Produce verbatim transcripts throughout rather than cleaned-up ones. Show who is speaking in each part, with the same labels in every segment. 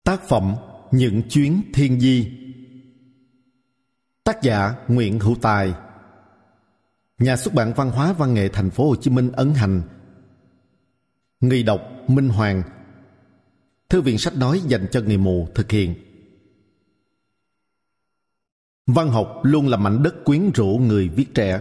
Speaker 1: Tác phẩm Những chuyến thiên di. Tác giả Nguyễn Hữu Tài. Nhà xuất bản Văn hóa Văn nghệ Thành phố Hồ Chí Minh ấn hành. Người đọc Minh Hoàng. Thư viện sách nói dành cho người mù thực hiện. Văn học luôn là mảnh đất quyến rũ người viết trẻ.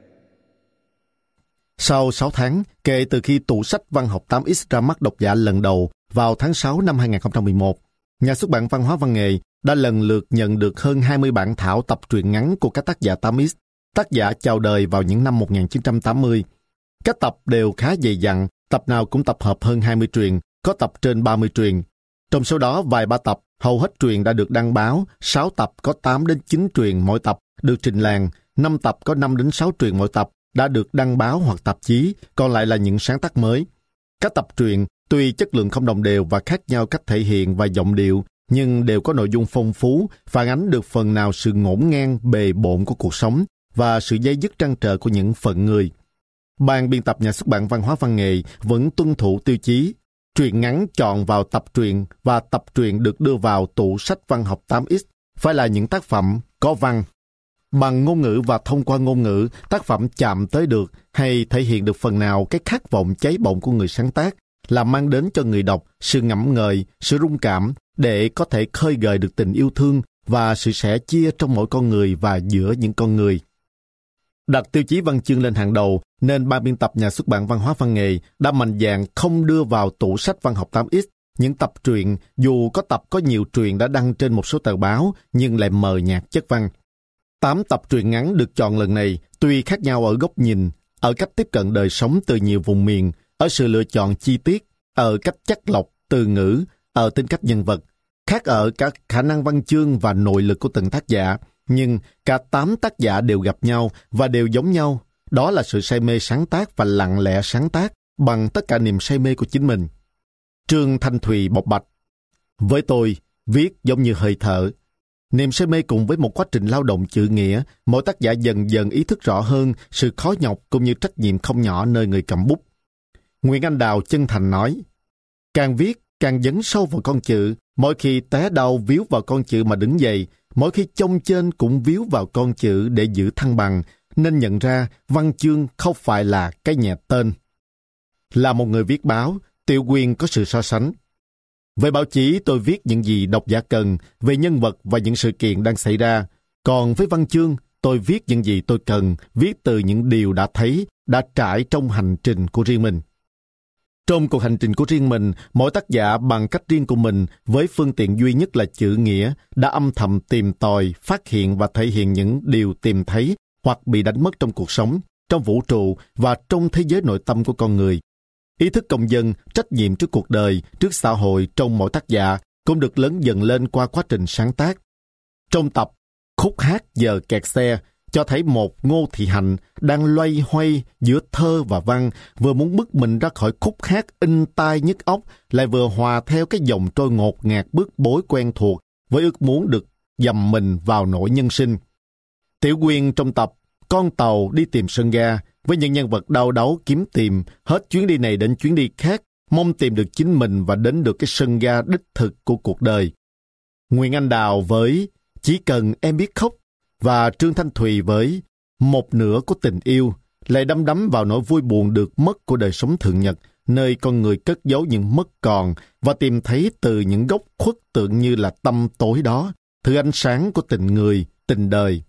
Speaker 1: Sau sáu tháng kể từ khi tủ sách văn học tám x ra mắt độc giả lần đầu vào tháng sáu năm hai nghìn không trăm mười một, nhà xuất bản Văn hóa Văn nghệ đã lần lượt nhận được hơn hai mươi bản thảo tập truyện ngắn của các tác giả tám x, tác giả chào đời vào những năm một nghìn chín trăm tám mươi. Các tập đều khá dày dặn, tập nào cũng tập hợp hơn hai mươi truyện, có tập trên ba mươi truyện. Trong số đó, vài ba tập, hầu hết truyện đã được đăng báo, sáu tập có tám đến chín truyện mỗi tập được trình làng, năm tập có năm đến sáu truyện mỗi tập đã được đăng báo hoặc tạp chí, còn lại là những sáng tác mới. Các tập truyện tuy chất lượng không đồng đều và khác nhau cách thể hiện và giọng điệu, nhưng đều có nội dung phong phú, phản ánh được phần nào sự ngổn ngang bề bộn của cuộc sống và sự dây dứt trăn trở của những phận người. Ban biên tập nhà xuất bản Văn hóa Văn nghệ vẫn tuân thủ tiêu chí truyện ngắn chọn vào tập truyện và tập truyện được đưa vào tủ sách văn học tám x phải là những tác phẩm có văn. Bằng ngôn ngữ và thông qua ngôn ngữ, tác phẩm chạm tới được hay thể hiện được phần nào cái khát vọng cháy bỏng của người sáng tác, là mang đến cho người đọc sự ngẫm ngợi, sự rung cảm để có thể khơi gợi được tình yêu thương và sự sẻ chia trong mỗi con người và giữa những con người. Đặt tiêu chí văn chương lên hàng đầu, nên ban biên tập nhà xuất bản Văn hóa Văn nghệ đã mạnh dạn không đưa vào tủ sách văn học tám x những tập truyện dù có tập có nhiều truyện đã đăng trên một số tờ báo nhưng lại mờ nhạt chất văn. Tám tập truyện ngắn được chọn lần này tuy khác nhau ở góc nhìn, ở cách tiếp cận đời sống từ nhiều vùng miền, ở sự lựa chọn chi tiết, ở cách chắt lọc từ ngữ, ở tính cách nhân vật, khác ở các khả năng văn chương và nội lực của từng tác giả, nhưng cả tám tác giả đều gặp nhau và đều giống nhau, đó là sự say mê sáng tác và lặng lẽ sáng tác bằng tất cả niềm say mê của chính mình. Trương Thanh Thùy bộc bạch: với tôi, viết giống như hơi thở. Niềm say mê cùng với một quá trình lao động chữ nghĩa, mỗi tác giả dần dần ý thức rõ hơn sự khó nhọc cũng như trách nhiệm không nhỏ nơi người cầm bút. Nguyễn Anh Đào chân thành nói: càng viết, càng dấn sâu vào con chữ, mỗi khi té đau víu vào con chữ mà đứng dậy, mỗi khi chông trên cũng víu vào con chữ để giữ thăng bằng, nên nhận ra văn chương không phải là cái nhẹ tên. Là một người viết báo, Tiểu Quyên có sự so sánh. Về báo chí, tôi viết những gì độc giả cần, về nhân vật và những sự kiện đang xảy ra. Còn với văn chương, tôi viết những gì tôi cần, viết từ những điều đã thấy, đã trải trong hành trình của riêng mình. Trong cuộc hành trình của riêng mình, mỗi tác giả bằng cách riêng của mình, với phương tiện duy nhất là chữ nghĩa, đã âm thầm tìm tòi, phát hiện và thể hiện những điều tìm thấy hoặc bị đánh mất trong cuộc sống, trong vũ trụ và trong thế giới nội tâm của con người. Ý thức công dân, trách nhiệm trước cuộc đời, trước xã hội trong mỗi tác giả cũng được lớn dần lên qua quá trình sáng tác. Trong tập Khúc hát giờ kẹt xe, cho thấy một Ngô Thị Hạnh đang loay hoay giữa thơ và văn, vừa muốn bứt mình ra khỏi khúc hát in tai nhức óc, lại vừa hòa theo cái dòng trôi ngột ngạt bức bối quen thuộc với ước muốn được dầm mình vào nỗi nhân sinh. Tiểu Quyên trong tập Con tàu đi tìm sân ga, với những nhân vật đau đáu kiếm tìm hết chuyến đi này đến chuyến đi khác, mong tìm được chính mình và đến được cái sân ga đích thực của cuộc đời. Nguyễn Anh Đào với Chỉ cần em biết khóc, và Trương Thanh Thùy với Một nửa của tình yêu, lại đắm đắm vào nỗi vui buồn được mất của đời sống thường nhật, nơi con người cất giấu những mất còn và tìm thấy từ những góc khuất tượng như là tăm tối đó, thứ ánh sáng của tình người, tình đời.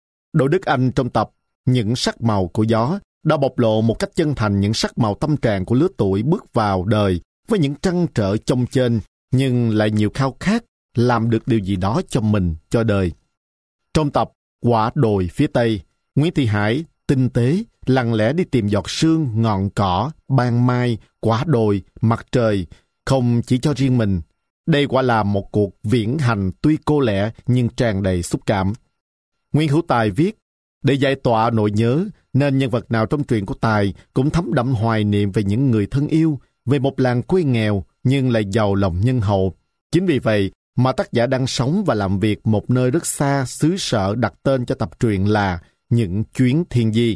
Speaker 1: Đỗ Đức Anh trong tập Những sắc màu của gió đã bộc lộ một cách chân thành những sắc màu tâm trạng của lứa tuổi bước vào đời với những trăn trở chông chênh, nhưng lại nhiều khao khát làm được điều gì đó cho mình, cho đời. Trong tập Quả đồi phía Tây, Nguyễn Thị Hải tinh tế, lặng lẽ đi tìm giọt sương, ngọn cỏ, ban mai, quả đồi, mặt trời, không chỉ cho riêng mình. Đây quả là một cuộc viễn hành tuy cô lẻ nhưng tràn đầy xúc cảm. Nguyễn Hữu Tài viết: để giải tỏa nỗi nhớ, nên nhân vật nào trong truyện của Tài cũng thấm đẫm hoài niệm về những người thân yêu, về một làng quê nghèo nhưng lại giàu lòng nhân hậu. Chính vì vậy mà tác giả đang sống và làm việc một nơi rất xa xứ sở đặt tên cho tập truyện là Những chuyến thiên di.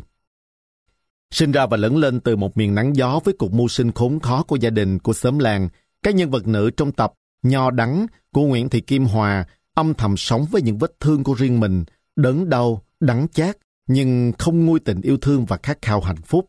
Speaker 1: Sinh ra và lớn lên từ một miền nắng gió với cuộc mưu sinh khốn khó của gia đình, của xóm làng, các nhân vật nữ trong tập Nho đắng của Nguyễn Thị Kim Hòa âm thầm sống với những vết thương của riêng mình, đớn đau, đắng chát, nhưng không nguôi tình yêu thương và khát khao hạnh phúc.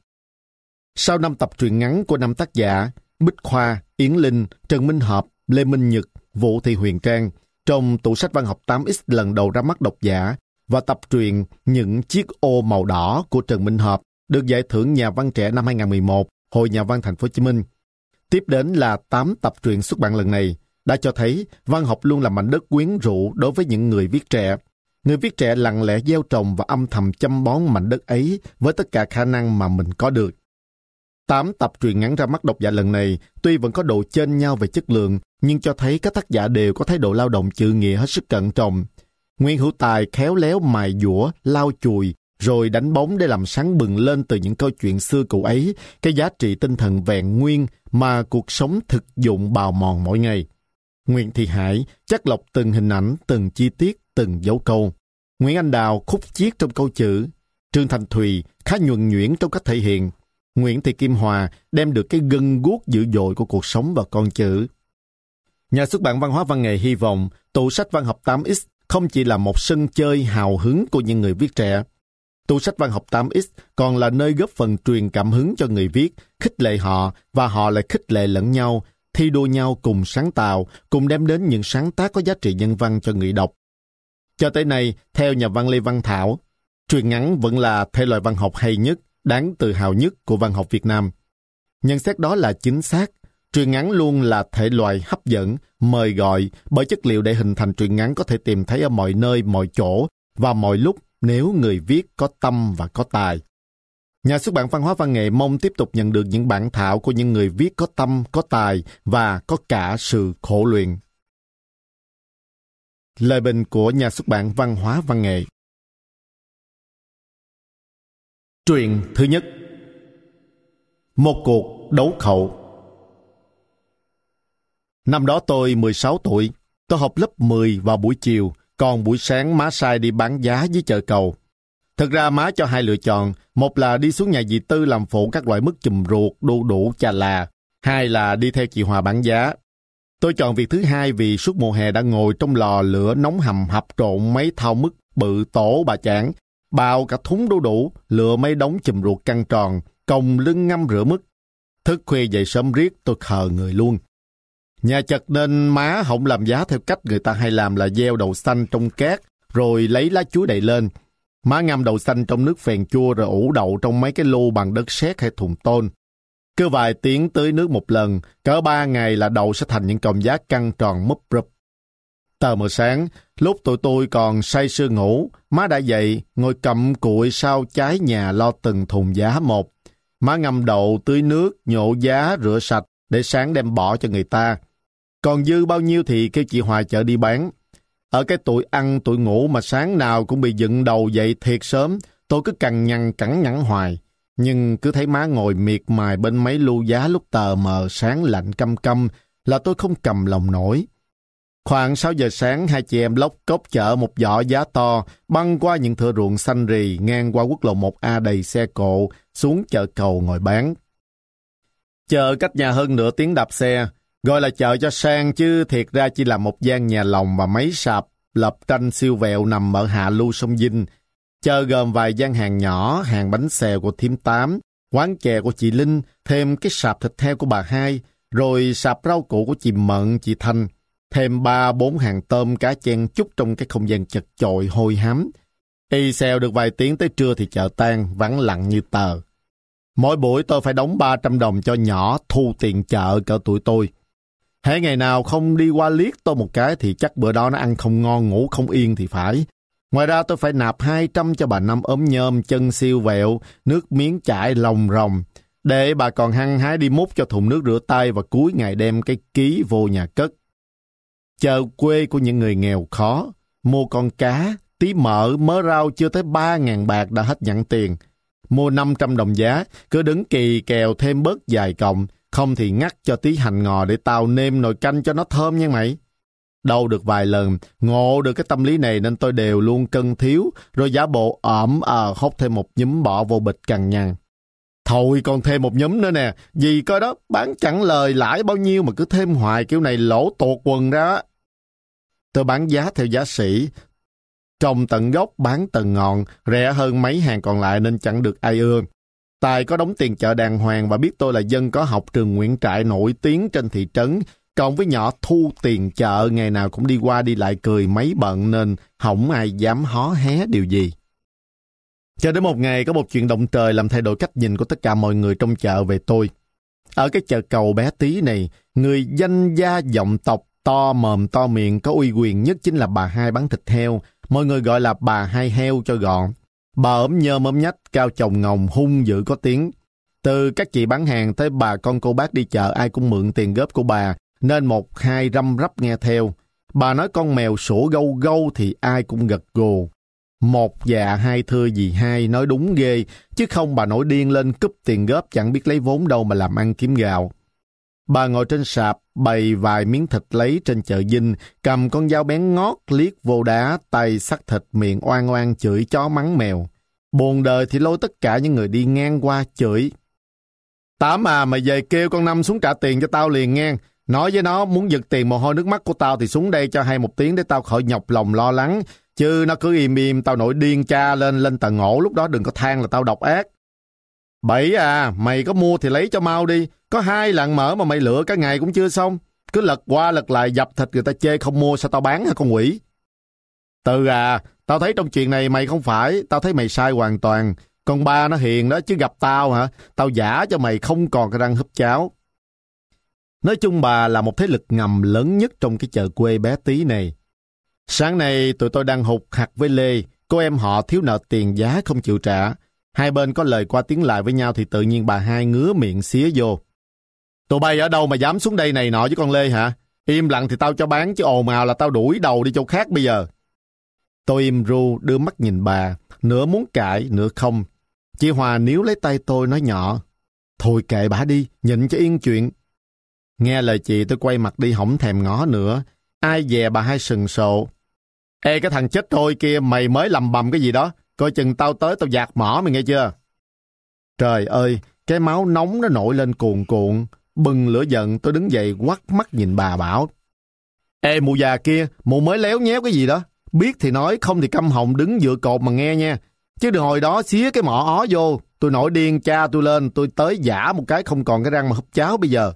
Speaker 1: Sau năm tập truyện ngắn của năm tác giả Bích Khoa, Yến Linh, Trần Minh Hợp, Lê Minh Nhật, Vũ Thị Huyền Trang, trong tủ sách văn học tám x lần đầu ra mắt độc giả, và tập truyện Những chiếc ô màu đỏ của Trần Minh Hợp được giải thưởng nhà văn trẻ năm hai không một một, Hội Nhà văn Thành phố Hồ Chí Minh. Tiếp đến là tám tập truyện xuất bản lần này đã cho thấy văn học luôn là mảnh đất quyến rũ đối với những người viết trẻ. Người viết trẻ lặng lẽ gieo trồng và âm thầm chăm bón mảnh đất ấy với tất cả khả năng mà mình có được. Tám tập truyện ngắn ra mắt độc giả lần này tuy vẫn có độ chênh nhau về chất lượng, nhưng cho thấy các tác giả đều có thái độ lao động chữ nghĩa hết sức cẩn trọng. Nguyễn Hữu Tài khéo léo mài dũa, lau chùi, rồi đánh bóng để làm sáng bừng lên từ những câu chuyện xưa cũ ấy cái giá trị tinh thần vẹn nguyên mà cuộc sống thực dụng bào mòn mỗi ngày. Nguyễn Thị Hải chắc lọc từng hình ảnh, từng chi tiết, từng dấu câu. Nguyễn Anh Đào khúc chiết trong câu chữ. Trương Thành Thùy khá nhuần nhuyễn trong cách thể hiện. Nguyễn Thị Kim Hòa đem được cái gân guốc dữ dội của cuộc sống vào con chữ. Nhà xuất bản Văn hóa Văn nghệ hy vọng tủ sách văn học tám x không chỉ là một sân chơi hào hứng của những người viết trẻ. Tủ sách văn học tám x còn là nơi góp phần truyền cảm hứng cho người viết, khích lệ họ và họ lại khích lệ lẫn nhau, thi đua nhau cùng sáng tạo, cùng đem đến những sáng tác có giá trị nhân văn cho người đọc. Cho tới nay, theo nhà văn Lê Văn Thảo, truyện ngắn vẫn là thể loại văn học hay nhất, đáng tự hào nhất của văn học Việt Nam. Nhận xét đó là chính xác. Truyện ngắn luôn là thể loại hấp dẫn, mời gọi bởi chất liệu để hình thành truyện ngắn có thể tìm thấy ở mọi nơi, mọi chỗ và mọi lúc nếu người viết có tâm và có tài. Nhà xuất bản Văn hóa Văn nghệ mong tiếp tục nhận được những bản thảo của những người viết có tâm, có tài và có cả sự khổ luyện. Lời bình của nhà xuất bản Văn hóa Văn nghệ. Truyện thứ nhất. Một cuộc đấu khẩu. Năm đó tôi mười sáu tuổi, tôi học lớp mười vào buổi chiều, còn buổi sáng má sai đi bán giá dưới chợ Cầu. Thực ra má cho hai lựa chọn, một là đi xuống nhà dì Tư làm phụ các loại mứt chùm ruột, đu đủ, chà là, hai là đi theo chị Hòa bán giá. Tôi chọn việc thứ hai vì suốt mùa hè đã ngồi trong lò lửa nóng hầm hập trộn mấy thau mứt bự tổ bà chảng, bao cả thúng đu đủ, lựa mấy đống chùm ruột căng tròn, còng lưng ngâm rửa mứt. Thức khuya dậy sớm riết tôi khờ người luôn. Nhà chật nên má không làm giá theo cách người ta hay làm là gieo đậu xanh trong cát rồi lấy lá chuối đậy lên. Má ngâm đậu xanh trong nước phèn chua rồi ủ đậu trong mấy cái lu bằng đất sét hay thùng tôn. Cứ vài tiếng tưới nước một lần, cỡ ba ngày là đậu sẽ thành những cọng giá căng tròn múp rụp. Tờ mờ sáng, lúc tụi tôi còn say sưa ngủ, má đã dậy, ngồi cặm cụi sau trái nhà lo từng thùng giá một. Má ngâm đậu, tưới nước, nhổ giá, rửa sạch để sáng đem bỏ cho người ta. Còn dư bao nhiêu thì kêu chị Hòa chợ đi bán. Ở cái tuổi ăn tuổi ngủ mà sáng nào cũng bị dựng đầu dậy thiệt sớm, tôi cứ cằn nhằn cẳng nhẵn hoài. Nhưng cứ thấy má ngồi miệt mài bên mấy lu giá lúc tờ mờ sáng lạnh căm căm là tôi không cầm lòng nổi. Khoảng sáu giờ sáng, hai chị em lóc cốc chở một giỏ giá to, băng qua những thửa ruộng xanh rì ngang qua quốc lộ một A đầy xe cộ, xuống chợ Cầu ngồi bán. Chợ cách nhà hơn nửa tiếng đạp xe, gọi là chợ cho sang chứ thiệt ra chỉ là một gian nhà lồng và mấy sạp lập tranh siêu vẹo nằm ở hạ lưu sông Vinh. Chợ gồm vài gian hàng nhỏ, hàng bánh xèo của thím Tám, quán chè của chị Linh, thêm cái sạp thịt heo của bà Hai, rồi sạp rau củ của chị Mận, chị Thanh, thêm ba bốn hàng tôm cá chen chúc trong cái không gian chật chội hôi hám. Y xèo được vài tiếng tới trưa thì chợ tan, vắng lặng như tờ. Mỗi buổi tôi phải đóng ba trăm đồng cho nhỏ thu tiền chợ cỡ tuổi tôi. Hễ ngày nào không đi qua liếc tôi một cái thì chắc bữa đó nó ăn không ngon ngủ không yên thì phải. Ngoài ra tôi phải nạp hai trăm cho bà Năm ốm nhôm, chân siêu vẹo, nước miếng chảy lồng rồng, để bà còn hăng hái đi múc cho thùng nước rửa tay và cuối ngày đem cái ký vô nhà cất. Chợ quê của những người nghèo khó, mua con cá, tí mỡ, mớ rau chưa tới ba ngàn bạc đã hết nhận tiền. Mua năm trăm đồng giá, cứ đứng kỳ kèo thêm bớt vài cọng, không thì ngắt cho tí hành ngò để tao nêm nồi canh cho nó thơm nha mày. Đâu được vài lần, ngộ được cái tâm lý này nên tôi đều luôn cân thiếu, rồi giả bộ ỏm ờ hốt thêm một nhúm bỏ vô bịch cằn nhằn. Thôi còn thêm một nhúm nữa nè, gì coi đó, bán chẳng lời lãi bao nhiêu mà cứ thêm hoài kiểu này lỗ tuột quần ra. Tôi bán giá theo giá sỉ, trồng tận gốc bán tận ngọn, rẻ hơn mấy hàng còn lại nên chẳng được ai ưa. Tài có đóng tiền chợ đàng hoàng và biết tôi là dân có học trường Nguyễn Trãi nổi tiếng trên thị trấn, còn với nhỏ thu tiền chợ ngày nào cũng đi qua đi lại cười mấy bận nên không ai dám hó hé điều gì. Cho đến một ngày có một chuyện động trời làm thay đổi cách nhìn của tất cả mọi người trong chợ về tôi. Ở cái chợ cầu bé tí này, người danh gia vọng tộc to mồm to miệng có uy quyền nhất chính là bà Hai bán thịt heo, mọi người gọi là bà Hai heo cho gọn. Bà ốm nhơm ốm nhách, cao chồng ngồng, hung dữ có tiếng. Từ các chị bán hàng tới bà con cô bác đi chợ ai cũng mượn tiền góp của bà, nên một hai răm rắp nghe theo. Bà nói con mèo sủa gâu gâu thì ai cũng gật gù. Một dạ hai thưa gì hai, nói đúng ghê, chứ không bà nổi điên lên cúp tiền góp chẳng biết lấy vốn đâu mà làm ăn kiếm gạo. Bà ngồi trên sạp, bày vài miếng thịt lấy trên chợ Vinh, cầm con dao bén ngót liếc vô đá, tay sắc thịt miệng oan oan chửi chó mắng mèo. Buồn đời thì lôi tất cả những người đi ngang qua chửi. Tám à, mày về kêu con Năm xuống trả tiền cho tao liền nghe. Nói với nó muốn giật tiền mồ hôi nước mắt của tao thì xuống đây cho hay một tiếng để tao khỏi nhọc lòng lo lắng. Chứ nó cứ im im tao nổi điên cha lên lên tầng ổ, lúc đó đừng có than là tao độc ác. Bảy à, mày có mua thì lấy cho mau đi. Có hai lạng mỡ mà mày lựa cả ngày cũng chưa xong. Cứ lật qua lật lại dập thịt người ta chê không mua sao tao bán hả con quỷ? Từ à, tao thấy trong chuyện này mày không phải, tao thấy mày sai hoàn toàn. Con ba nó hiền đó chứ gặp tao hả? Tao giả cho mày không còn cái răng húp cháo. Nói chung bà là một thế lực ngầm lớn nhất trong cái chợ quê bé tí này. Sáng nay tụi tôi đang hụt hặc với Lê, cô em họ thiếu nợ tiền giá không chịu trả. Hai bên có lời qua tiếng lại với nhau thì tự nhiên bà Hai ngứa miệng xía vô. Tụi bay ở đâu mà dám xuống đây này nọ với con Lê hả? Im lặng thì tao cho bán chứ ồn ào là tao đuổi đầu đi chỗ khác bây giờ. Tôi im ru đưa mắt nhìn bà, nửa muốn cãi nửa không. Chị Hòa níu lấy tay tôi nói nhỏ. Thôi kệ bà đi, nhịn cho yên chuyện. Nghe lời chị tôi quay mặt đi không thèm ngó nữa. Ai dè bà Hai sừng sộ. Ê cái thằng chết thôi kia, mày mới lầm bầm cái gì đó. Coi chừng tao tới tao dạt mỏ mày nghe chưa? Trời ơi, cái máu nóng nó nổi lên cuồn cuộn. Bừng lửa giận tôi đứng dậy quắt mắt nhìn bà bảo. Ê mụ già kia, mụ mới léo nhéo cái gì đó. Biết thì nói, không thì câm họng đứng dựa cột mà nghe nha. Chứ đừng hồi đó xía cái mỏ ó vô. Tôi nổi điên cha tôi lên, tôi tới giả một cái không còn cái răng mà húp cháo bây giờ.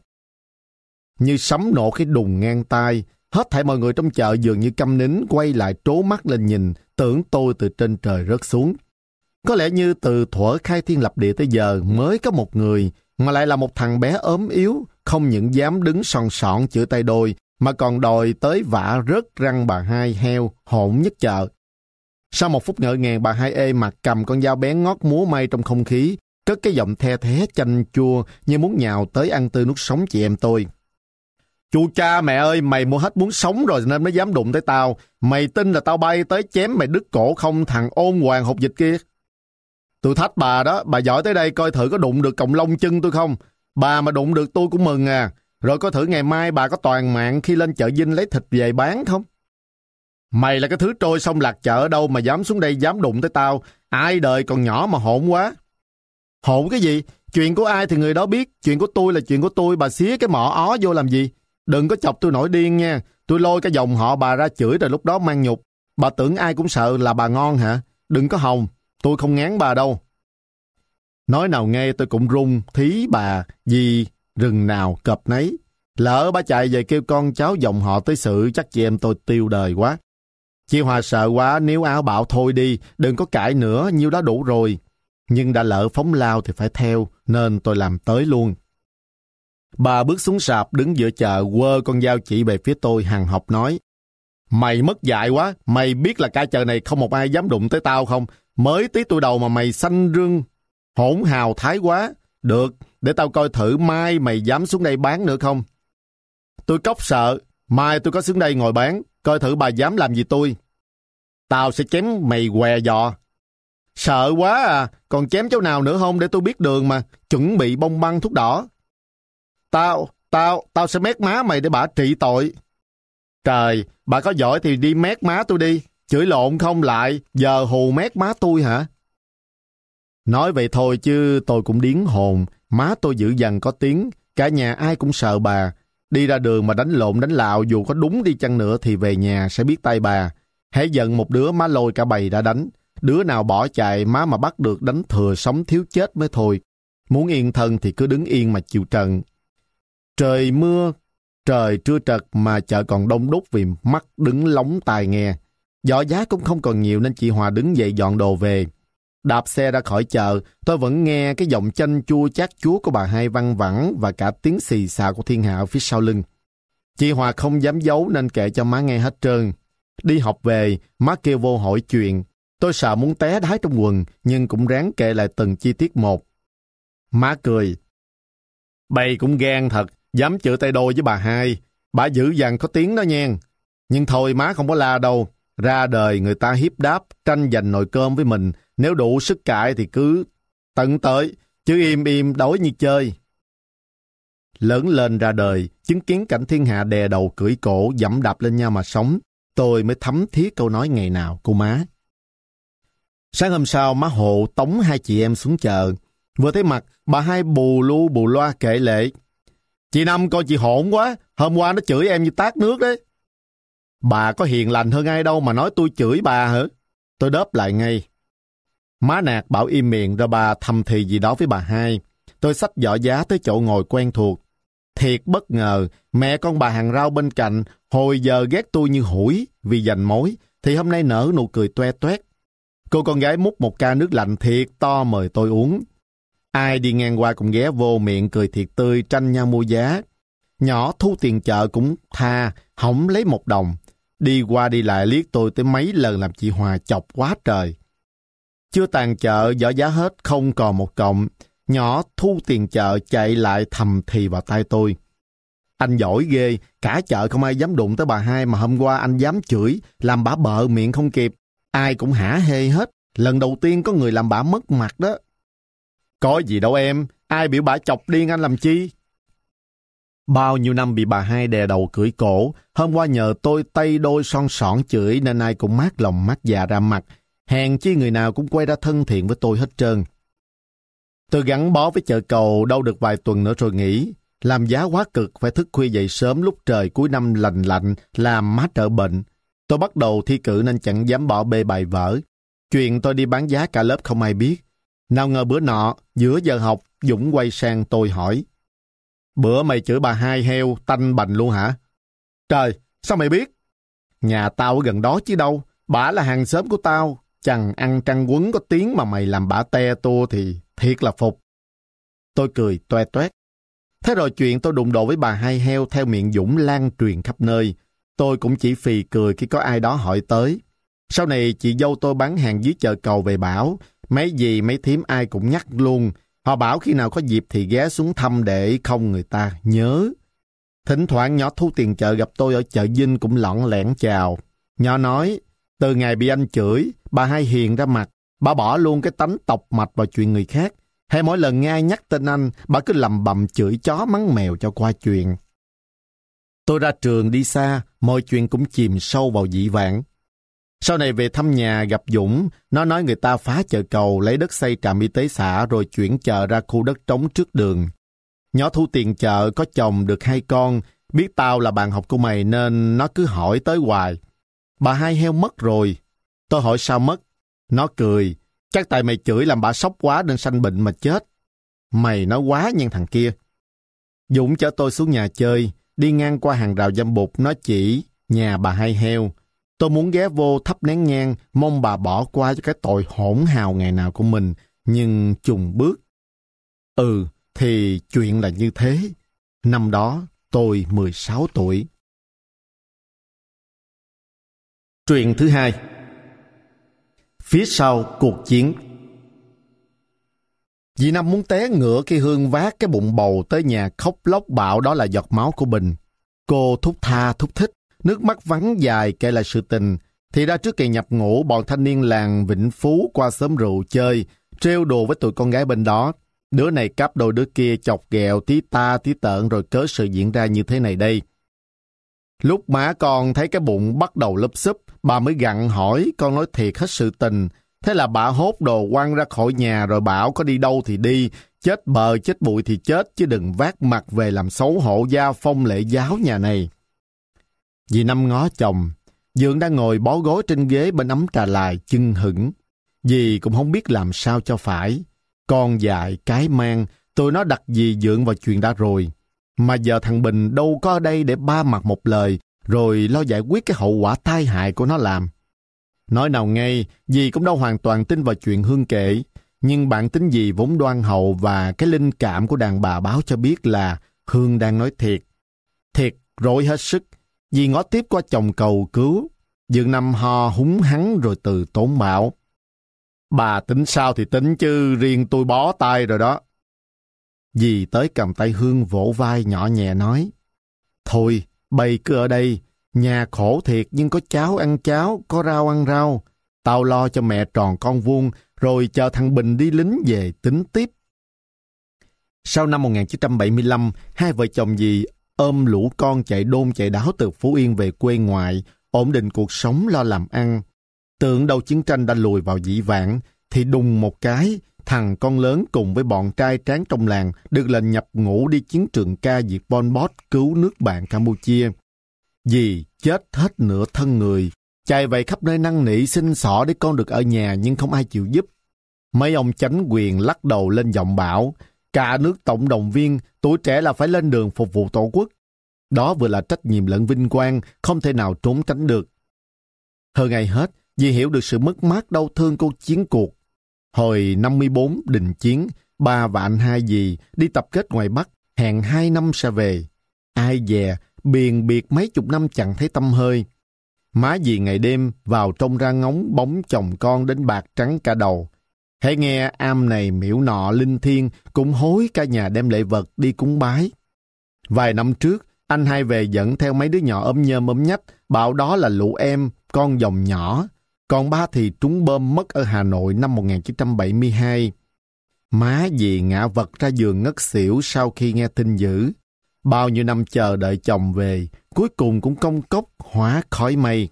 Speaker 1: Như sấm nổ cái đùng ngang tai. Hết thảy mọi người trong chợ dường như câm nín quay lại trố mắt lên nhìn, tưởng tôi từ trên trời rớt xuống. Có lẽ như từ thuở khai thiên lập địa tới giờ mới có một người, mà lại là một thằng bé ốm yếu, không những dám đứng sòn sọn chữa tay đôi, mà còn đòi tới vả rớt răng bà Hai heo, hỗn nhất chợ. Sau một phút ngỡ ngàng, bà Hai ê mặt cầm con dao bén ngót múa may trong không khí, cất cái giọng the thé chanh chua như muốn nhào tới ăn tươi nuốt sống chị em tôi. Chú cha mẹ ơi, mày mua hết muốn sống rồi nên mới dám đụng tới tao. Mày tin là tao bay tới chém mày đứt cổ không, thằng ôn hoàng hột dịch kia? Tôi thách bà đó, bà giỏi tới đây coi thử có đụng được cọng lông chân tôi không. Bà mà đụng được tôi cũng mừng à. Rồi coi thử ngày mai bà có toàn mạng khi lên chợ Vinh lấy thịt về bán không? Mày là cái thứ trôi sông lạc chợ đâu mà dám xuống đây dám đụng tới tao. Ai đời còn nhỏ mà hỗn quá. Hỗn cái gì? Chuyện của ai thì người đó biết. Chuyện của tôi là chuyện của tôi, bà xía cái mỏ ó vô làm gì? Đừng có chọc tôi nổi điên nha. Tôi lôi cái dòng họ bà ra chửi rồi lúc đó mang nhục. Bà tưởng ai cũng sợ là bà ngon hả? Đừng có hòng. Tôi không ngán bà đâu. Nói nào nghe tôi cũng run. Thí bà. Gì? Rừng nào cọp nấy. Lỡ bà chạy về kêu con cháu dòng họ tới sự chắc chị em tôi tiêu đời quá. Chị Hòa sợ quá níu áo bảo thôi đi. Đừng có cãi nữa. Nhiêu đó đủ rồi. Nhưng đã lỡ phóng lao thì phải theo. Nên tôi làm tới luôn. Bà bước xuống sạp đứng giữa chợ quơ con dao chỉ về phía tôi hằn học nói. Mày mất dạy quá, mày biết là cả chợ này không một ai dám đụng tới tao không? Mới tí tôi đầu mà mày xanh rưng, hỗn hào thái quá. Được, để tao coi thử mai mày dám xuống đây bán nữa không? Tôi cóc sợ, mai tôi có xuống đây ngồi bán, coi thử bà dám làm gì tôi. Tao sẽ chém mày què giò. Sợ quá à, còn chém chỗ nào nữa không để tôi biết đường mà, chuẩn bị bông băng thuốc đỏ. Tao, tao, tao sẽ mét má mày để bả trị tội. Trời, bà có giỏi thì đi mét má tôi đi. Chửi lộn không lại, giờ hù mét má tôi hả? Nói vậy thôi chứ tôi cũng điếng hồn. Má tôi dữ dằn có tiếng, cả nhà ai cũng sợ bà. Đi ra đường mà đánh lộn đánh lạo, dù có đúng đi chăng nữa thì về nhà sẽ biết tay bà. Hễ giận một đứa má lôi cả bầy đã đánh. Đứa nào bỏ chạy má mà bắt được đánh thừa sống thiếu chết mới thôi. Muốn yên thân thì cứ đứng yên mà chịu trận. Trời mưa, trời trưa trật mà chợ còn đông đúc vì mắt đứng lóng tai nghe. Giỏ giá cũng không còn nhiều nên chị Hòa đứng dậy dọn đồ về. Đạp xe ra khỏi chợ, tôi vẫn nghe cái giọng chanh chua chát chúa của bà hai văng vẳng và cả tiếng xì xào của thiên hạ ở phía sau lưng. Chị Hòa không dám giấu nên kể cho má nghe hết trơn. Đi học về, má kêu vô hỏi chuyện. Tôi sợ muốn té đái trong quần, nhưng cũng ráng kể lại từng chi tiết một. Má cười. Bầy cũng gan thật, dám chữa tay đôi với bà hai. Bà dữ dằn có tiếng đó nhen. Nhưng thôi má không có la đâu. Ra đời người ta hiếp đáp, tranh giành nồi cơm với mình. Nếu đủ sức cãi thì cứ tận tới, chứ im im đói như chơi. Lớn lên ra đời, chứng kiến cảnh thiên hạ đè đầu cưỡi cổ, dẫm đạp lên nhau mà sống, tôi mới thấm thía câu nói ngày nào cô má. Sáng hôm sau, má hộ tống hai chị em xuống chợ. Vừa thấy mặt, bà hai bù lu bù loa kể lệ. Chị Năm coi chị hỗn quá, hôm qua nó chửi em như tát nước đấy. Bà có hiền lành hơn ai đâu mà nói tôi chửi bà hả? Tôi đáp lại ngay. Má nạt bảo im miệng rồi bà thầm thì gì đó với bà hai. Tôi xách giỏ giá tới chỗ ngồi quen thuộc. Thiệt bất ngờ, mẹ con bà hàng rau bên cạnh hồi giờ ghét tôi như hủi vì giành mối, thì hôm nay nở nụ cười toe toét. Cô con gái múc một ca nước lạnh thiệt to mời tôi uống. Ai đi ngang qua cũng ghé vô miệng cười thiệt tươi, tranh nhau mua giá. Nhỏ thu tiền chợ cũng tha, hổng lấy một đồng. Đi qua đi lại liếc tôi tới mấy lần làm chị Hòa chọc quá trời. Chưa tàn chợ, giỏ giá hết, không còn một cọng. Nhỏ thu tiền chợ chạy lại thầm thì vào tay tôi. Anh giỏi ghê, cả chợ không ai dám đụng tới bà hai mà hôm qua anh dám chửi, làm bả bợ miệng không kịp. Ai cũng hả hê hết, lần đầu tiên có người làm bả mất mặt đó. Có gì đâu em, ai biểu bả chọc điên anh làm chi? Bao nhiêu năm bị bà hai đè đầu cưỡi cổ, hôm qua nhờ tôi tay đôi son sỏn chửi nên ai cũng mát lòng mát dạ ra mặt. Hèn chi người nào cũng quay ra thân thiện với tôi hết trơn. Tôi gắn bó với chợ cầu đâu được vài tuần nữa rồi nghỉ. Làm giá quá cực, phải thức khuya dậy sớm lúc trời cuối năm lành lạnh, làm má trợ bệnh. Tôi bắt đầu thi cử nên chẳng dám bỏ bê bài vở. Chuyện tôi đi bán giá cả lớp không ai biết. Nào ngờ bữa nọ, giữa giờ học, Dũng quay sang tôi hỏi. Bữa mày chửi bà hai heo, tanh bành luôn hả? Trời, sao mày biết? Nhà tao ở gần đó chứ đâu, bả là hàng xóm của tao. Chẳng ăn trăng quấn có tiếng mà mày làm bả te tua thì thiệt là phục. Tôi cười toe toét. Thế rồi chuyện tôi đụng độ với bà hai heo theo miệng Dũng lan truyền khắp nơi. Tôi cũng chỉ phì cười khi có ai đó hỏi tới. Sau này chị dâu tôi bán hàng dưới chợ cầu về bảo, mấy dì mấy thím ai cũng nhắc luôn. Họ bảo khi nào có dịp thì ghé xuống thăm để không người ta nhớ. Thỉnh thoảng nhỏ thu tiền chợ gặp tôi ở chợ Vinh cũng lỏn lẻn chào. Nhỏ nói, từ ngày bị anh chửi, bà hai hiền ra mặt, bà bỏ luôn cái tánh tọc mạch vào chuyện người khác. Hay mỗi lần nghe ai nhắc tên anh, bà cứ lầm bầm chửi chó mắng mèo cho qua chuyện. Tôi ra trường đi xa, mọi chuyện cũng chìm sâu vào dĩ vãng. Sau này về thăm nhà gặp Dũng, nó nói người ta phá chợ cầu, lấy đất xây trạm y tế xã rồi chuyển chợ ra khu đất trống trước đường. Nhỏ thu tiền chợ có chồng được hai con, biết tao là bạn học của mày nên nó cứ hỏi tới hoài. Bà hai heo mất rồi. Tôi hỏi sao mất? Nó cười, chắc tại mày chửi làm bà sốc quá nên sanh bệnh mà chết. Mày nói quá nha thằng kia. Dũng chở tôi xuống nhà chơi, đi ngang qua hàng rào dăm bụt nó chỉ nhà bà hai heo. Tôi muốn ghé vô thắp nén nhang, mong bà bỏ qua cho cái tội hỗn hào ngày nào của mình, nhưng chùng bước. Ừ, thì chuyện là như thế. Năm đó, tôi mười sáu tuổi. Truyện thứ hai. Phía sau cuộc chiến. Dì Năm muốn té ngựa khi Hương vác cái bụng bầu tới nhà khóc lóc bảo đó là giọt máu của Bình. Cô thúc tha thúc thích, nước mắt vắng dài kể lại sự tình. Thì ra trước kỳ nhập ngũ, bọn thanh niên làng Vĩnh Phú qua xóm rượu chơi, trêu đùa với tụi con gái bên đó. Đứa này cắp đôi đứa kia chọc ghẹo tí ta tí tợn rồi cớ sự diễn ra như thế này đây. Lúc má con thấy cái bụng bắt đầu lúp xúp, bà mới gặng hỏi con nói thiệt hết sự tình. Thế là bà hốt đồ quăng ra khỏi nhà rồi bảo có đi đâu thì đi, chết bờ chết bụi thì chết, chứ đừng vác mặt về làm xấu hổ gia phong lễ giáo nhà này. Dì Năm ngó chồng, Dượng đang ngồi bó gối trên ghế bên ấm trà lài chưng hửng. Dì cũng không biết làm sao cho phải. Con dại, cái mang, tụi nó đặt dì Dượng vào chuyện đã rồi. Mà giờ thằng Bình đâu có ở đây để ba mặt một lời, rồi lo giải quyết cái hậu quả tai hại của nó làm. Nói nào ngay, dì cũng đâu hoàn toàn tin vào chuyện Hương kể, nhưng bản tính dì vốn đoan hậu và cái linh cảm của đàn bà báo cho biết là Hương đang nói thiệt. Thiệt, rối hết sức. Dì ngó tiếp qua chồng cầu cứu. Dượng Năm ho húng hắn rồi từ tốn bảo: Bà tính sao thì tính chứ, riêng tôi bó tay rồi đó. Dì tới cầm tay Hương vỗ vai nhỏ nhẹ nói: Thôi, bây cứ ở đây. Nhà khổ thiệt nhưng có cháo ăn cháo, có rau ăn rau. Tao lo cho mẹ tròn con vuông, rồi chờ thằng Bình đi lính về tính tiếp. Sau năm một nghìn chín trăm bảy mươi lăm, hai vợ chồng dì ôm lũ con chạy đôn chạy đáo từ Phú Yên về quê ngoại, ổn định cuộc sống lo làm ăn. Tưởng đâu chiến tranh đã lùi vào dĩ vãng, thì đùng một cái, thằng con lớn cùng với bọn trai tráng trong làng được lệnh nhập ngũ đi chiến trường ca diệt Pol Pot cứu nước bạn Campuchia. Dì chết hết nửa thân người, chạy vậy khắp nơi năn nỉ xin xỏ để con được ở nhà nhưng không ai chịu giúp. Mấy ông chánh quyền lắc đầu lên giọng bảo: Cả nước tổng động viên, tuổi trẻ là phải lên đường phục vụ tổ quốc. Đó vừa là trách nhiệm lẫn vinh quang, không thể nào trốn tránh được. Hơn ai hết, dì hiểu được sự mất mát đau thương của chiến cuộc. Hồi năm mươi bốn đình chiến, ba và anh hai dì đi tập kết ngoài Bắc, hẹn hai năm sẽ về. Ai dè, biền biệt mấy chục năm chẳng thấy tăm hơi. Má dì ngày đêm vào trong ra ngóng bóng chồng con đến bạc trắng cả đầu. Hãy nghe am này miễu nọ linh thiêng, cũng hối cả nhà đem lễ vật đi cúng bái. Vài năm trước, anh hai về dẫn theo mấy đứa nhỏ ốm nhơm ốm nhách, bảo đó là lũ em, con dòng nhỏ. Còn ba thì trúng bom mất ở Hà Nội năm một nghìn chín trăm bảy mươi hai. Má dì ngã vật ra giường ngất xỉu sau khi nghe tin dữ. Bao nhiêu năm chờ đợi chồng về, cuối cùng cũng công cốc hóa khói mây.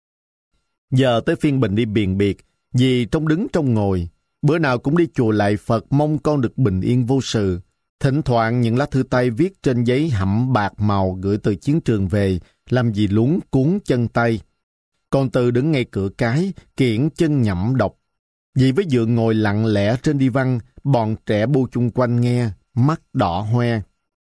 Speaker 1: Giờ tới phiên Bình đi biền biệt, dì trông đứng trông ngồi. Bữa nào cũng đi chùa lạy Phật mong con được bình yên vô sự. Thỉnh thoảng những lá thư tay viết trên giấy hẳm bạc màu gửi từ chiến trường về, làm dì luống cuốn chân tay. Con Tư đứng ngay cửa cái, kiễng chân nhậm đọc. Dì với Dượng ngồi lặng lẽ trên đi văn, bọn trẻ bu chung quanh nghe, mắt đỏ hoe.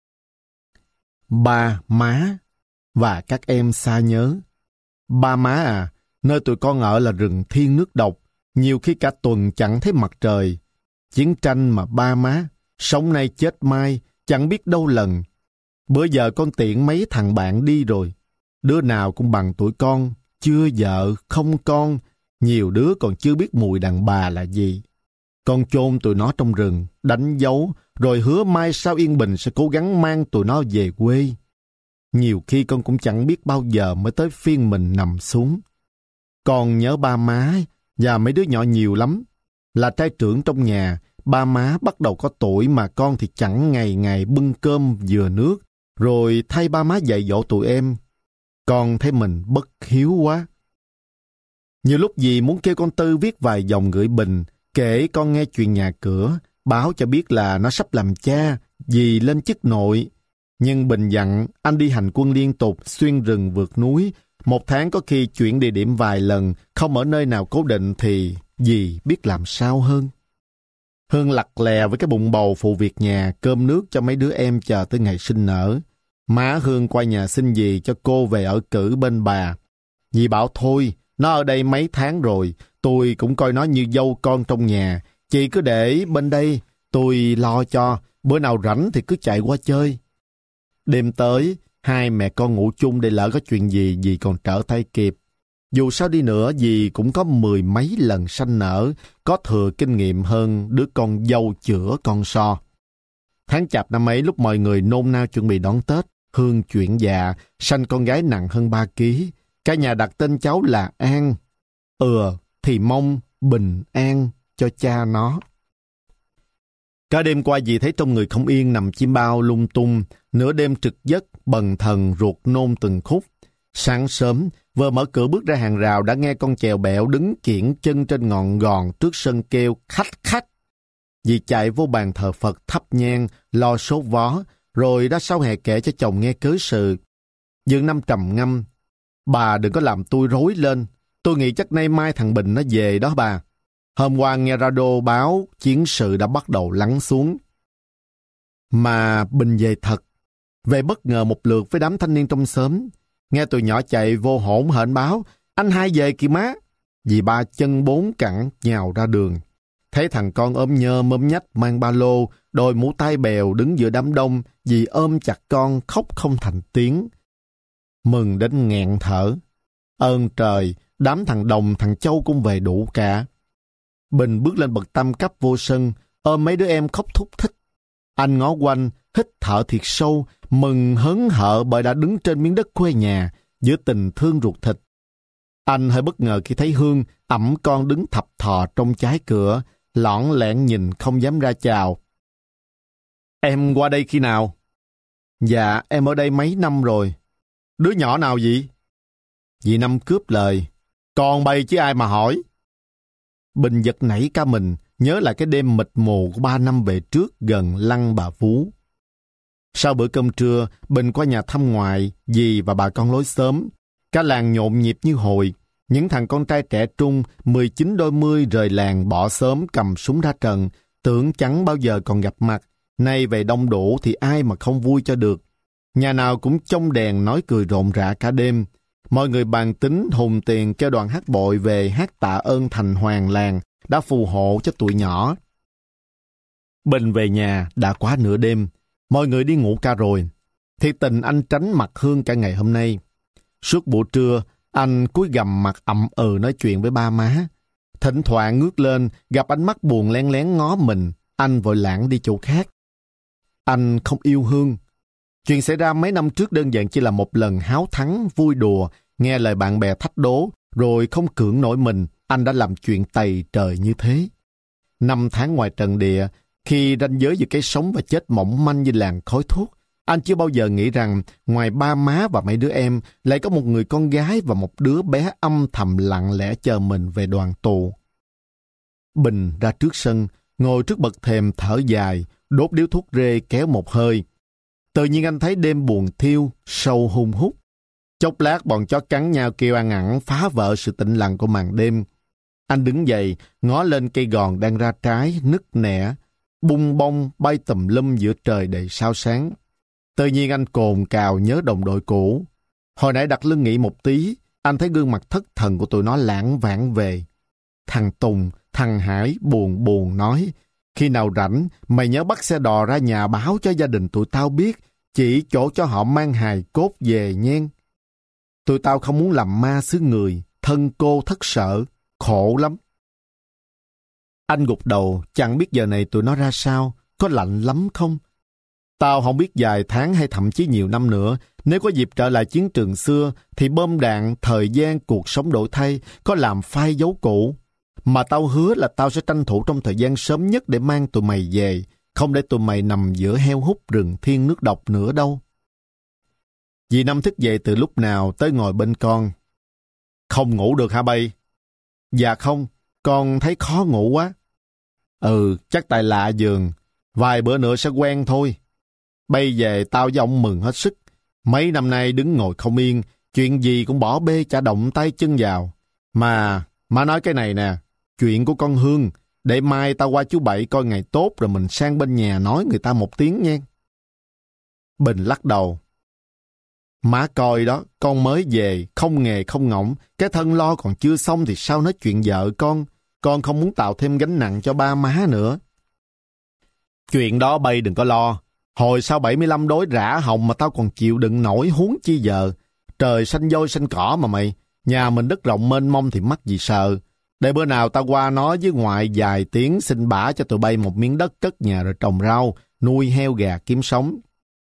Speaker 1: Ba, má và các em xa nhớ. Ba má à, nơi tụi con ở là rừng thiên nước độc, nhiều khi cả tuần chẳng thấy mặt trời. Chiến tranh mà ba má, sống nay chết mai, chẳng biết đâu lần. Bữa giờ con tiễn mấy thằng bạn đi rồi, đứa nào cũng bằng tuổi con, chưa vợ, không con, nhiều đứa còn chưa biết mùi đàn bà là gì. Con chôn tụi nó trong rừng, đánh dấu, rồi hứa mai sau yên bình sẽ cố gắng mang tụi nó về quê. Nhiều khi con cũng chẳng biết bao giờ mới tới phiên mình nằm xuống. Con nhớ ba má và mấy đứa nhỏ nhiều lắm. Là trai trưởng trong nhà, ba má bắt đầu có tuổi mà con thì chẳng ngày ngày bưng cơm vừa nước, rồi thay ba má dạy dỗ tụi em. Con thấy mình bất hiếu quá. Nhiều lúc dì muốn kêu con Tư viết vài dòng gửi Bình, kể con nghe chuyện nhà cửa, báo cho biết là nó sắp làm cha, dì lên chức nội. Nhưng Bình dặn anh đi hành quân liên tục, xuyên rừng vượt núi. Một tháng có khi chuyển địa điểm vài lần, không ở nơi nào cố định thì dì biết làm sao hơn. Hương lặt lè với cái bụng bầu phụ việc nhà, cơm nước cho mấy đứa em chờ tới ngày sinh nở. Má Hương qua nhà xin dì cho cô về ở cữ bên bà. Dì bảo thôi, nó ở đây mấy tháng rồi, tôi cũng coi nó như dâu con trong nhà. Chị cứ để bên đây, tôi lo cho, bữa nào rảnh thì cứ chạy qua chơi. Đêm tới, hai mẹ con ngủ chung để lỡ có chuyện gì dì còn trở tay kịp. Dù sao đi nữa, dì cũng có mười mấy lần sanh nở, có thừa kinh nghiệm hơn đứa con dâu chữa con so. Tháng chạp năm ấy, lúc mọi người nôn nao chuẩn bị đón Tết, Hương chuyển dạ, sanh con gái nặng hơn ba ký. Cả nhà đặt tên cháu là An. Ừ, thì mong bình an cho cha nó. Cả đêm qua dì thấy trong người không yên, nằm chim bao lung tung, nửa đêm trực giấc, bần thần ruột nôn từng khúc. Sáng sớm, vừa mở cửa bước ra hàng rào đã nghe con chèo bẹo đứng kiễng chân trên ngọn gòn trước sân kêu khách khách. Dì chạy vô bàn thờ Phật thắp nhang, lo sốt vó, rồi đã sau hè kể cho chồng nghe cớ sự. Dương Năm trầm ngâm: bà đừng có làm tôi rối lên. Tôi nghĩ chắc nay mai thằng Bình nó về đó bà. Hôm qua nghe radio báo chiến sự đã bắt đầu lắng xuống. Mà Bình về thật. Về bất ngờ một lượt với đám thanh niên trong xóm. Nghe tụi nhỏ chạy vô hỗn hển báo: anh hai về kìa má. Dì ba chân bốn cẳng nhào ra đường. Thấy thằng con ốm nhơ mớm nhách mang ba lô, đôi mũ tai bèo đứng giữa đám đông, dì ôm chặt con khóc không thành tiếng. Mừng đến nghẹn thở. Ơn trời, đám thằng Đồng thằng Châu cũng về đủ cả. Bình bước lên bậc tam cấp vô sân, ôm mấy đứa em khóc thúc thích. Anh ngó quanh, hít thở thiệt sâu, mừng hớn hở bởi đã đứng trên miếng đất quê nhà, giữa tình thương ruột thịt. Anh hơi bất ngờ khi thấy Hương ẵm con đứng thập thò trong trái cửa, lỏn lẻn nhìn không dám ra chào. Em qua đây khi nào? Dạ, em ở đây mấy năm rồi. Đứa nhỏ nào vậy? Dì Năm cướp lời. Con bay chứ ai mà hỏi. Bình giật nảy cả mình, nhớ lại cái đêm mịt mù của ba năm về trước gần lăng bà Vú. Sau bữa cơm trưa, Bình qua nhà thăm ngoại, dì và bà con lối xóm. Cả làng nhộn nhịp như hồi. Những thằng con trai trẻ trung, mười chín đôi mươi rời làng bỏ xóm cầm súng ra trận, tưởng chẳng bao giờ còn gặp mặt. Nay về đông đủ thì ai mà không vui cho được. Nhà nào cũng trông đèn nói cười rộn rã cả đêm. Mọi người bàn tính hùng tiền kêu đoàn hát bội về hát tạ ơn thành hoàng làng đã phù hộ cho tụi nhỏ. Bình về nhà đã quá nửa đêm. Mọi người đi ngủ cả rồi. Thiệt tình anh tránh mặt Hương cả ngày hôm nay. Suốt buổi trưa, anh cúi gằm mặt ậm ừ nói chuyện với ba má. Thỉnh thoảng ngước lên, gặp ánh mắt buồn lén lén ngó mình, anh vội lãng đi chỗ khác. Anh không yêu Hương. Chuyện xảy ra mấy năm trước đơn giản chỉ là một lần háo thắng, vui đùa, nghe lời bạn bè thách đố, rồi không cưỡng nổi mình, anh đã làm chuyện tày trời như thế. Năm tháng ngoài trần địa, khi ranh giới giữa cái sống và chết mỏng manh như làn khói thuốc, anh chưa bao giờ nghĩ rằng ngoài ba má và mấy đứa em, lại có một người con gái và một đứa bé âm thầm lặng lẽ chờ mình về đoàn tụ. Bình ra trước sân, ngồi trước bậc thềm thở dài, đốt điếu thuốc rê kéo một hơi. Tự nhiên anh thấy đêm buồn thiêu, sâu hun hút. Chốc lát bọn chó cắn nhau kêu ăn ẳng phá vỡ sự tĩnh lặng của màn đêm. Anh đứng dậy, ngó lên cây gòn đang ra trái, nứt nẻ, bung bông bay tùm lum giữa trời đầy sao sáng. Tự nhiên anh cồn cào nhớ đồng đội cũ. Hồi nãy đặt lưng nghỉ một tí, anh thấy gương mặt thất thần của tụi nó lãng vãng về. Thằng Tùng, thằng Hải buồn buồn nói, khi nào rảnh, mày nhớ bắt xe đò ra nhà báo cho gia đình tụi tao biết, chỉ chỗ cho họ mang hài cốt về nhen. Tụi tao không muốn làm ma xứ người, thân cô thất sợ, khổ lắm. Anh gục đầu, chẳng biết giờ này tụi nó ra sao, có lạnh lắm không? Tao không biết vài tháng hay thậm chí nhiều năm nữa, nếu có dịp trở lại chiến trường xưa, thì bom đạn, thời gian, cuộc sống đổi thay, có làm phai dấu cũ. Mà tao hứa là tao sẽ tranh thủ trong thời gian sớm nhất để mang tụi mày về, không để tụi mày nằm giữa heo hút rừng thiên nước độc nữa đâu. Dì Năm thức dậy từ lúc nào tới ngồi bên con. Không ngủ được hả bay? Dạ không, con thấy khó ngủ quá. Ừ, chắc tại lạ giường, vài bữa nữa sẽ quen thôi. Bây về tao với ông mừng hết sức. Mấy năm nay đứng ngồi không yên, chuyện gì cũng bỏ bê chả động tay chân vào. Mà, má nói cái này nè, chuyện của con Hương, để mai tao qua chú Bảy coi ngày tốt rồi mình sang bên nhà nói người ta một tiếng nha. Bình lắc đầu. Má coi đó, con mới về, không nghề không ngỗng, cái thân lo còn chưa xong thì sao nói chuyện vợ con. Con không muốn tạo thêm gánh nặng cho ba má nữa. Chuyện đó bay đừng có lo. Hồi sau bảy mươi lăm đối rã hồng mà tao còn chịu đựng nổi huống chi giờ. Trời xanh dôi xanh cỏ mà mày. Nhà mình đất rộng mênh mông thì mắc gì sợ. Để bữa nào tao qua nói với ngoại vài tiếng xin bả cho tụi bay một miếng đất cất nhà rồi trồng rau, nuôi heo gà kiếm sống.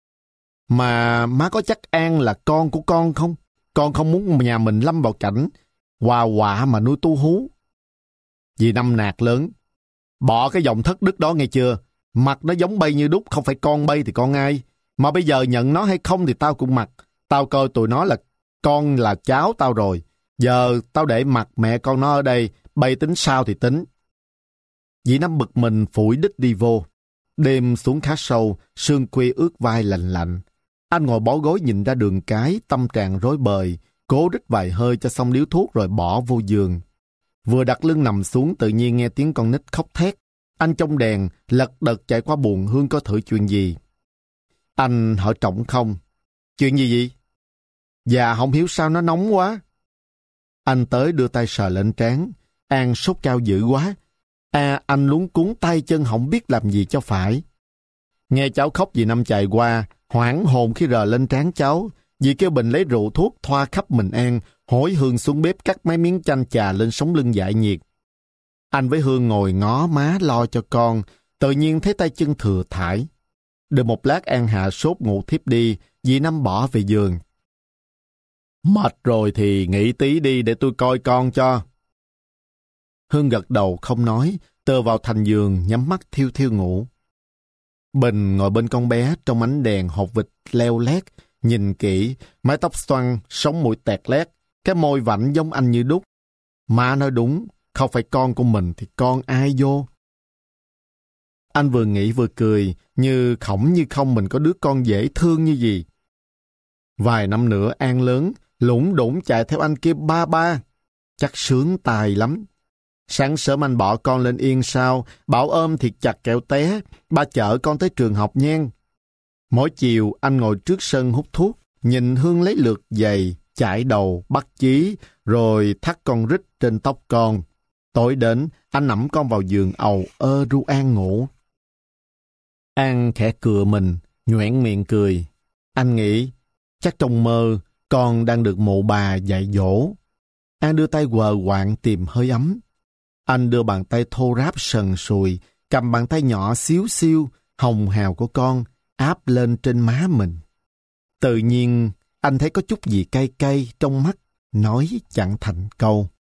Speaker 1: Mà má có chắc An là con của con không? Con không muốn nhà mình lâm vào cảnh hòa quạ mà nuôi tu hú. Dì Năm nạt lớn. Bỏ cái giọng thất đức đó nghe chưa? Mặt nó giống bay như đúc, không phải con bay thì con ai. Mà bây giờ nhận nó hay không thì tao cũng mặc. Tao coi tụi nó là con là cháu tao rồi. Giờ tao để mặc mẹ con nó ở đây, bay tính sao thì tính. Dì Năm bực mình phủi đít đi vô. Đêm xuống khá sâu, sương khuya ướt vai lạnh lạnh. Anh ngồi bó gối nhìn ra đường cái, tâm trạng rối bời, cố rít vài hơi cho xong điếu thuốc rồi bỏ vô giường. Vừa đặt lưng nằm xuống tự nhiên nghe tiếng con nít khóc thét. Anh trong đèn, lật đật chạy qua buồng Hương có thử chuyện gì. Anh hỏi Trọng không? Chuyện gì vậy? Dạ không hiểu sao nó nóng quá. Anh tới đưa tay sờ lên trán. An sốt cao dữ quá. À, anh luống cuống tay chân không biết làm gì cho phải. Nghe cháu khóc dì Năm chạy qua, hoảng hồn khi rờ lên trán cháu. Dì kêu Bình lấy rượu thuốc thoa khắp mình An, hối Hương xuống bếp cắt mấy miếng chanh chà lên sống lưng giải nhiệt. Anh với Hương ngồi ngó má lo cho con, tự nhiên thấy tay chân thừa thải. Được một lát An hạ sốt ngủ thiếp đi, dì Năm bỏ về giường. Mệt rồi thì nghỉ tí đi để tôi coi con cho. Hương gật đầu không nói, tựa vào thành giường nhắm mắt thiêu thiêu ngủ. Bình ngồi bên con bé trong ánh đèn hột vịt leo lét, nhìn kỹ, mái tóc xoăn, sống mũi tẹt lét, cái môi vảnh giống anh như đúc. Má nói đúng, không phải con của mình thì con ai vô. Anh vừa nghĩ vừa cười, như khổng như không mình có đứa con dễ thương như gì. Vài năm nữa An lớn, lủng đủng chạy theo anh kia ba ba. Chắc sướng tài lắm. Sáng sớm anh bỏ con lên yên sau, bảo ôm thiệt chặt kẹo té, ba chở con tới trường học nhen. Mỗi chiều anh ngồi trước sân hút thuốc, nhìn Hương lấy lượt giày, chải đầu, bắt chí, rồi thắt con rít trên tóc con. Tối đến, anh nằm con vào giường ầu ơ ru An ngủ. An khẽ cựa mình, nhoẻn miệng cười. Anh nghĩ, chắc trong mơ, con đang được mụ bà dạy dỗ. An đưa tay quờ quạng tìm hơi ấm. Anh đưa bàn tay thô ráp sần sùi, cầm bàn tay nhỏ xíu xiu, hồng hào của con, áp lên trên má mình. Tự nhiên, anh thấy có chút gì cay cay trong mắt, nói chẳng thành câu.